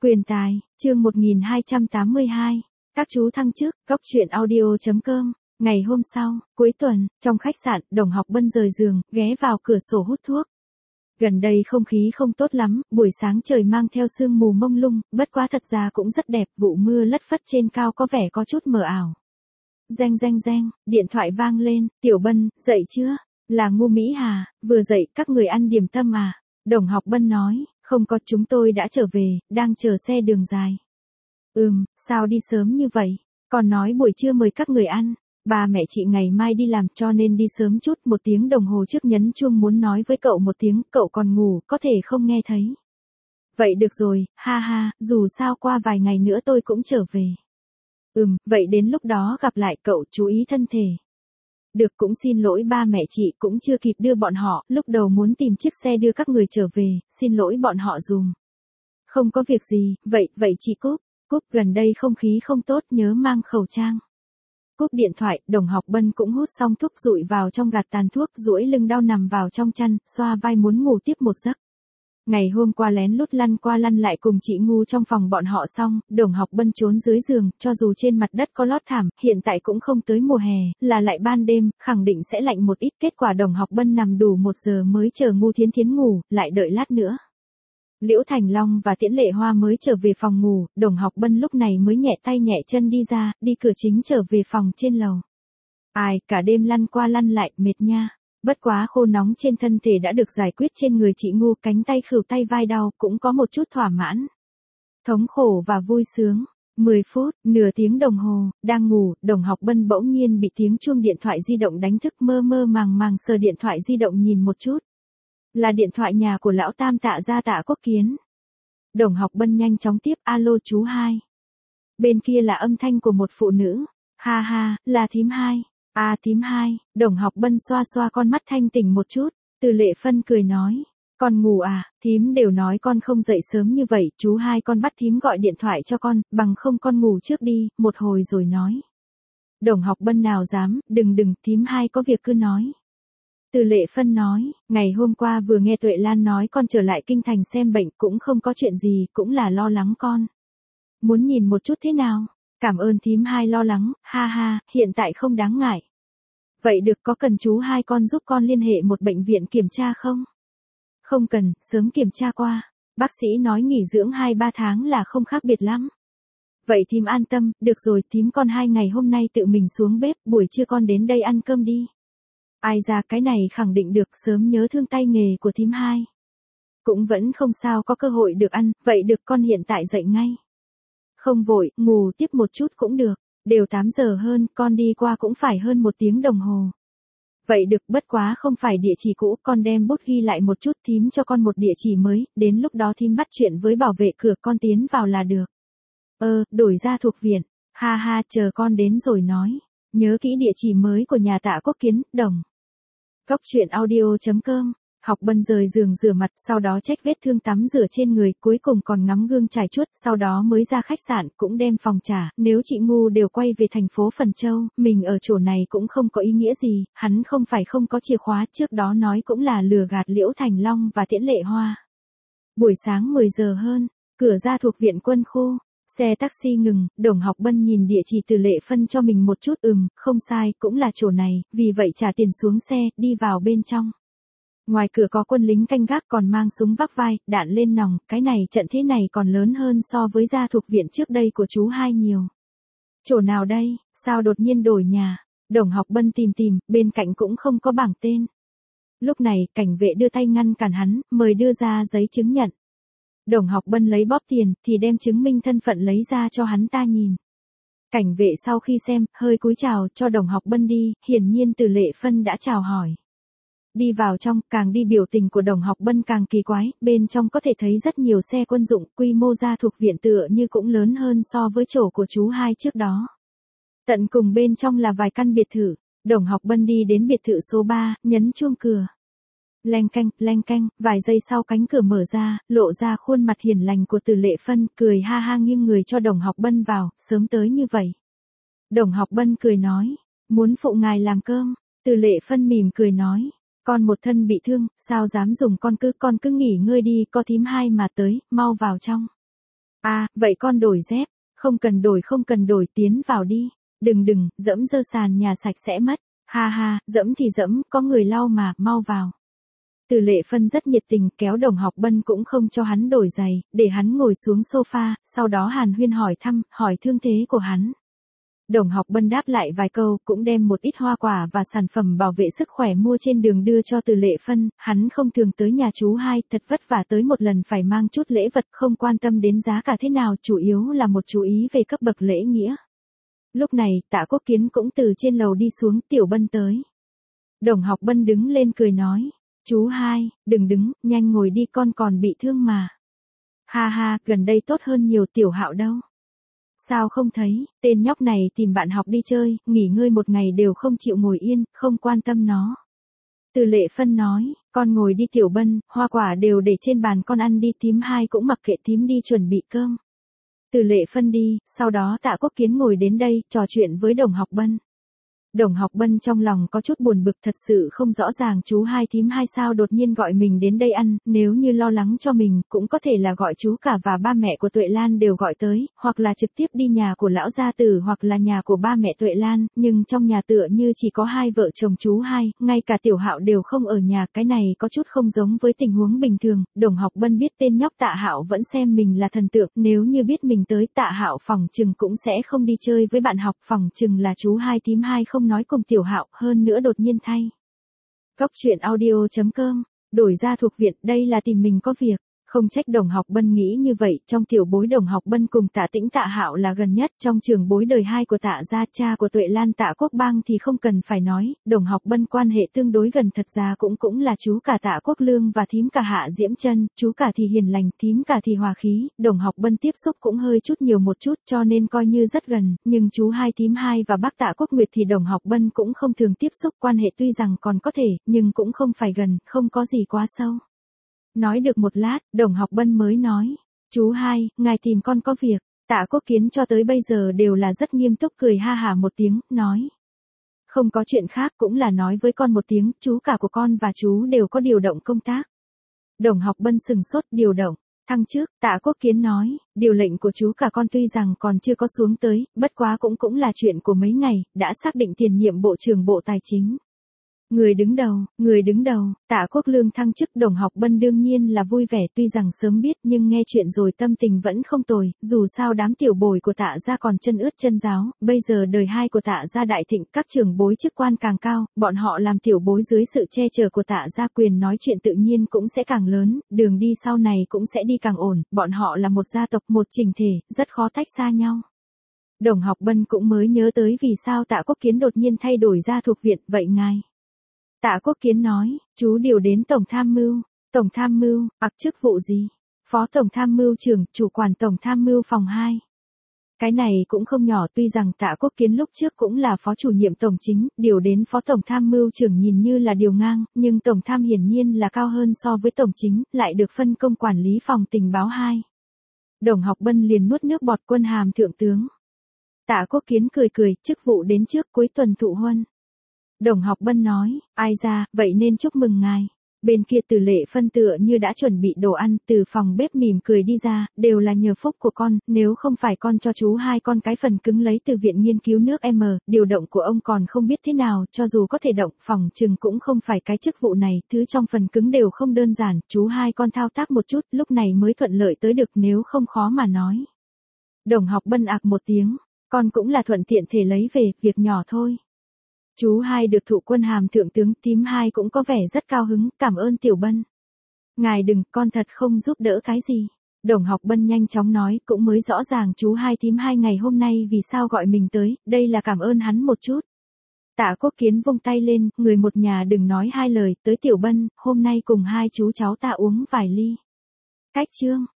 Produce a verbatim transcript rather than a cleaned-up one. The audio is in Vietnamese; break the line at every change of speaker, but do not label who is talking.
Quyền tài, chương một nghìn hai trăm tám mươi hai. Các chú thăng chức, góc truyện audio.com. Ngày hôm sau, cuối tuần, trong khách sạn, Đồng Học Bân rời giường, ghé vào cửa sổ hút thuốc. Gần đây không khí không tốt lắm, buổi sáng trời mang theo sương mù mông lung, bất quá thật ra cũng rất đẹp, vụ mưa lất phất trên cao có vẻ có chút mờ ảo. Reng reng reng, điện thoại vang lên, Tiểu Bân, dậy chưa? Là Ngu Mỹ Hà, vừa dậy, các người ăn điểm tâm à? Đồng Học Bân nói, không có, chúng tôi đã trở về, đang chờ xe đường dài. Ừm, sao đi sớm như vậy? Còn nói buổi trưa mời các người ăn. Ba mẹ chị ngày mai đi làm cho nên đi sớm chút, một tiếng đồng hồ trước nhấn chuông muốn nói với cậu một tiếng, cậu còn ngủ, có thể không nghe thấy. Vậy được rồi, ha ha, dù sao qua vài ngày nữa tôi cũng trở về. Ừm, vậy đến lúc đó gặp lại cậu, chú ý thân thể. Được, cũng xin lỗi ba mẹ chị, cũng chưa kịp đưa bọn họ, lúc đầu muốn tìm chiếc xe đưa các người trở về, xin lỗi bọn họ dùm. Không có việc gì, vậy, vậy chị Cúc, Cúc gần đây không khí không tốt, nhớ mang khẩu trang. Cúp điện thoại, Đồng Học Bân cũng hút xong thuốc rụi vào trong gạt tàn thuốc, duỗi lưng đau nằm vào trong chăn, xoa vai muốn ngủ tiếp một giấc. Ngày hôm qua lén lút lăn qua lăn lại cùng chị Ngu trong phòng bọn họ xong, Đồng Học Bân trốn dưới giường, cho dù trên mặt đất có lót thảm, hiện tại cũng không tới mùa hè, là lại ban đêm, khẳng định sẽ lạnh một ít. Kết quả Đồng Học Bân nằm đủ một giờ mới chờ Ngu Thiến Thiến ngủ, lại đợi lát nữa. Liễu Thành Long và Tiễn Lệ Hoa mới trở về phòng ngủ, Đồng Học Bân lúc này mới nhẹ tay nhẹ chân đi ra, đi cửa chính trở về phòng trên lầu. Ai, cả đêm lăn qua lăn lại, mệt nha. Bất quá khô nóng trên thân thể đã được giải quyết trên người chị Ngu, cánh tay khửu tay vai đau, cũng có một chút thỏa mãn. Thống khổ và vui sướng. mười phút, nửa tiếng đồng hồ, đang ngủ, Đồng Học Bân bỗng nhiên bị tiếng chuông điện thoại di động đánh thức, mơ mơ màng màng sờ điện thoại di động nhìn một chút. Là điện thoại nhà của lão Tam Tạ gia Tạ Quốc Kiến. Đồng Học Bân nhanh chóng tiếp, alo chú hai. Bên kia là âm thanh của một phụ nữ. Ha ha, là thím hai. À thím hai, Đồng Học Bân xoa xoa con mắt thanh tỉnh một chút. Từ Lệ Phân cười nói, con ngủ à, thím đều nói con không dậy sớm như vậy, chú hai con bắt thím gọi điện thoại cho con, bằng không con ngủ trước đi, một hồi rồi nói. Đồng Học Bân nào dám, đừng đừng, thím hai có việc cứ nói. Từ Lệ Phân nói, ngày hôm qua vừa nghe Tuệ Lan nói con trở lại kinh thành xem bệnh, cũng không có chuyện gì, cũng là lo lắng con. Muốn nhìn một chút thế nào? Cảm ơn thím hai lo lắng, ha ha, hiện tại không đáng ngại. Vậy được, có cần chú hai con giúp con liên hệ một bệnh viện kiểm tra không? Không cần, sớm kiểm tra qua. Bác sĩ nói nghỉ dưỡng hai ba tháng là không khác biệt lắm. Vậy thím an tâm, được rồi, thím con hai ngày hôm nay tự mình xuống bếp, buổi trưa con đến đây ăn cơm đi. Ai ra cái này khẳng định được, sớm nhớ thương tay nghề của thím hai. Cũng vẫn không sao, có cơ hội được ăn, vậy được, con hiện tại dậy ngay. Không vội, ngủ tiếp một chút cũng được, đều tám giờ hơn, con đi qua cũng phải hơn một tiếng đồng hồ. Vậy được, bất quá không phải địa chỉ cũ, con đem bút ghi lại một chút, thím cho con một địa chỉ mới, đến lúc đó thím bắt chuyện với bảo vệ cửa, con tiến vào là được. Ờ, đổi ra thuộc viện, ha ha, chờ con đến rồi nói. Nhớ kỹ địa chỉ mới của nhà Tạ Quốc Kiến, Đồng. Góc truyện audio.com. Học Bân rời giường rửa mặt, sau đó check vết thương tắm rửa trên người, cuối cùng còn ngắm gương trải chuốt, sau đó mới ra khách sạn, cũng đem phòng trả, nếu chị Ngu đều quay về thành phố Phần Châu, mình ở chỗ này cũng không có ý nghĩa gì, hắn không phải không có chìa khóa, trước đó nói cũng là lừa gạt Liễu Thành Long và Tiễn Lệ Hoa. Buổi sáng mười giờ hơn, cửa ra thuộc viện quân khu. Xe taxi ngừng, Đồng Học Bân nhìn địa chỉ Từ Lệ Phân cho mình một chút, ừm, không sai, cũng là chỗ này, vì vậy trả tiền xuống xe, đi vào bên trong. Ngoài cửa có quân lính canh gác còn mang súng vác vai, đạn lên nòng, cái này trận thế này còn lớn hơn so với gia thuộc viện trước đây của chú hai nhiều. Chỗ nào đây, sao đột nhiên đổi nhà? Đồng Học Bân tìm tìm, bên cạnh cũng không có bảng tên. Lúc này, cảnh vệ đưa tay ngăn cản hắn, mời đưa ra giấy chứng nhận. Đồng Học Bân lấy bóp tiền, thì đem chứng minh thân phận lấy ra cho hắn ta nhìn. Cảnh vệ sau khi xem, hơi cúi chào, cho Đồng Học Bân đi, hiển nhiên Từ Lệ Phân đã chào hỏi. Đi vào trong, càng đi biểu tình của Đồng Học Bân càng kỳ quái, bên trong có thể thấy rất nhiều xe quân dụng, quy mô gia thuộc viện tựa như cũng lớn hơn so với chỗ của chú hai trước đó. Tận cùng bên trong là vài căn biệt thự, Đồng Học Bân đi đến biệt thự số ba, nhấn chuông cửa. Leng canh, leng canh, vài giây sau cánh cửa mở ra, lộ ra khuôn mặt hiền lành của Từ Lệ Phân, cười ha ha nghiêng người cho Đồng Học Bân vào, sớm tới như vậy. Đồng Học Bân cười nói, muốn phụ ngài làm cơm, Từ Lệ Phân mỉm cười nói, con một thân bị thương, sao dám dùng, con cứ con cứ nghỉ ngơi đi, có thím hai mà tới, mau vào trong. À, vậy con đổi dép, không cần đổi không cần đổi tiến vào đi, đừng đừng, dẫm dơ sàn nhà sạch sẽ mất, ha ha, dẫm thì dẫm, có người lau mà, mau vào. Từ Lệ Phân rất nhiệt tình, kéo Đồng Học Bân cũng không cho hắn đổi giày, để hắn ngồi xuống sofa, sau đó hàn huyên hỏi thăm, hỏi thương thế của hắn. Đồng Học Bân đáp lại vài câu, cũng đem một ít hoa quả và sản phẩm bảo vệ sức khỏe mua trên đường đưa cho Từ Lệ Phân, hắn không thường tới nhà chú hai, thật vất vả tới một lần phải mang chút lễ vật, không quan tâm đến giá cả thế nào, chủ yếu là một chú ý về cấp bậc lễ nghĩa. Lúc này, Tạ Quốc Kiến cũng từ trên lầu đi xuống, Tiểu Bân tới. Đồng Học Bân đứng lên cười nói, chú hai, đừng đứng, nhanh ngồi đi, con còn bị thương mà. Ha ha, gần đây tốt hơn nhiều. Tiểu Hạo đâu? Sao không thấy, tên nhóc này tìm bạn học đi chơi, nghỉ ngơi một ngày đều không chịu ngồi yên, không quan tâm nó. Từ Lệ Phân nói, con ngồi đi Tiểu Bân, hoa quả đều để trên bàn con ăn đi, thím hai cũng mặc kệ thím đi chuẩn bị cơm. Từ Lệ Phân đi, sau đó Tạ Quốc Kiến ngồi đến đây, trò chuyện với Đồng Học Bân. Đồng Học Bân trong lòng có chút buồn bực, thật sự không rõ ràng chú hai thím hai sao đột nhiên gọi mình đến đây ăn, nếu như lo lắng cho mình, cũng có thể là gọi chú cả và ba mẹ của Tuệ Lan đều gọi tới, hoặc là trực tiếp đi nhà của lão gia tử hoặc là nhà của ba mẹ Tuệ Lan, nhưng trong nhà tựa như chỉ có hai vợ chồng chú hai, ngay cả Tiểu Hạo đều không ở nhà, cái này có chút không giống với tình huống bình thường. Đồng Học Bân biết tên nhóc Tạ Hạo vẫn xem mình là thần tượng, nếu như biết mình tới, Tạ Hạo phòng chừng cũng sẽ không đi chơi với bạn học, phòng chừng là chú hai thím hai không nói cùng Tiểu Hạo, hơn nữa đột nhiên thay. Góc truyện audio chấm com, đổi ra thuộc viện, đây là tìm mình có việc. Không trách Đồng Học Bân nghĩ như vậy, trong tiểu bối Đồng Học Bân cùng Tạ Tĩnh Tạ Hạo là gần nhất, trong trường bối đời hai của Tạ gia, cha của Tuệ Lan Tạ Quốc Bang thì không cần phải nói, Đồng Học Bân quan hệ tương đối gần, thật ra cũng cũng là chú cả Tạ Quốc Lương và thím cả Hạ Diễm Chân, chú cả thì hiền lành, thím cả thì hòa khí, Đồng Học Bân tiếp xúc cũng hơi chút nhiều một chút, cho nên coi như rất gần, nhưng chú hai thím hai và bác Tạ Quốc Nguyệt thì Đồng Học Bân cũng không thường tiếp xúc, quan hệ tuy rằng còn có thể, nhưng cũng không phải gần, không có gì quá sâu. Nói được một lát, Đồng Học Bân mới nói, chú hai, ngài tìm con có việc. Tạ Quốc Kiến cho tới bây giờ đều là rất nghiêm túc, cười ha hả một tiếng, nói. Không có chuyện khác, cũng là nói với con một tiếng, chú cả của con và chú đều có điều động công tác. Đồng Học Bân sừng sốt, điều động, thăng trước, Tạ Quốc Kiến nói, điều lệnh của chú cả con tuy rằng còn chưa có xuống tới, bất quá cũng cũng là chuyện của mấy ngày, đã xác định tiền nhiệm Bộ trưởng Bộ Tài chính. Người đứng đầu, người đứng đầu, Tạ Quốc Lương thăng chức. Đồng Học Bân đương nhiên là vui vẻ, tuy rằng sớm biết nhưng nghe chuyện rồi tâm tình vẫn không tồi, dù sao đám tiểu bồi của Tạ gia còn chân ướt chân ráo, bây giờ đời hai của Tạ gia đại thịnh, các trưởng bối chức quan càng cao, bọn họ làm tiểu bối dưới sự che chở của Tạ gia, quyền nói chuyện tự nhiên cũng sẽ càng lớn, đường đi sau này cũng sẽ đi càng ổn, bọn họ là một gia tộc, một chỉnh thể, rất khó tách xa nhau. Đồng Học Bân cũng mới nhớ tới vì sao Tạ Quốc Kiến đột nhiên thay đổi ra thuộc viện, vậy ngài. Tạ Quốc Kiến nói, chú điều đến Tổng Tham mưu. Tổng Tham mưu, ặc chức vụ gì? Phó Tổng Tham mưu trưởng, chủ quản Tổng Tham mưu phòng hai. Cái này cũng không nhỏ, tuy rằng Tạ Quốc Kiến lúc trước cũng là phó chủ nhiệm tổng chính, điều đến phó Tổng Tham mưu trưởng nhìn như là điều ngang, nhưng Tổng Tham hiển nhiên là cao hơn so với tổng chính, lại được phân công quản lý phòng tình báo hai. Đồng Học Bân liền nuốt nước bọt, quân hàm thượng tướng. Tạ Quốc Kiến cười cười, chức vụ đến trước, cuối tuần thụ huân. Đồng Học Bân nói, ai ra, vậy nên chúc mừng ngài. Bên kia Từ Lệ Phân tựa như đã chuẩn bị đồ ăn, từ phòng bếp mỉm cười đi ra, đều là nhờ phúc của con, nếu không phải con cho chú hai con cái phần cứng lấy từ viện nghiên cứu nước M, điều động của ông còn không biết thế nào, cho dù có thể động, phòng chừng cũng không phải cái chức vụ này, thứ trong phần cứng đều không đơn giản, chú hai con thao tác một chút, lúc này mới thuận lợi tới được, nếu không khó mà nói. Đồng Học Bân ạc một tiếng, con cũng là thuận tiện thể lấy về, việc nhỏ thôi. Chú hai được thụ quân hàm thượng tướng, thím hai cũng có vẻ rất cao hứng, cảm ơn Tiểu Bân. Ngài đừng, con thật không giúp đỡ cái gì. Đồng Học Bân nhanh chóng nói, cũng mới rõ ràng chú hai thím hai ngày hôm nay vì sao gọi mình tới, đây là cảm ơn hắn một chút. Tạ Quốc Kiến vung tay lên, người một nhà đừng nói hai lời, tới Tiểu Bân, hôm nay cùng hai chú cháu ta uống vài ly. Cách chương.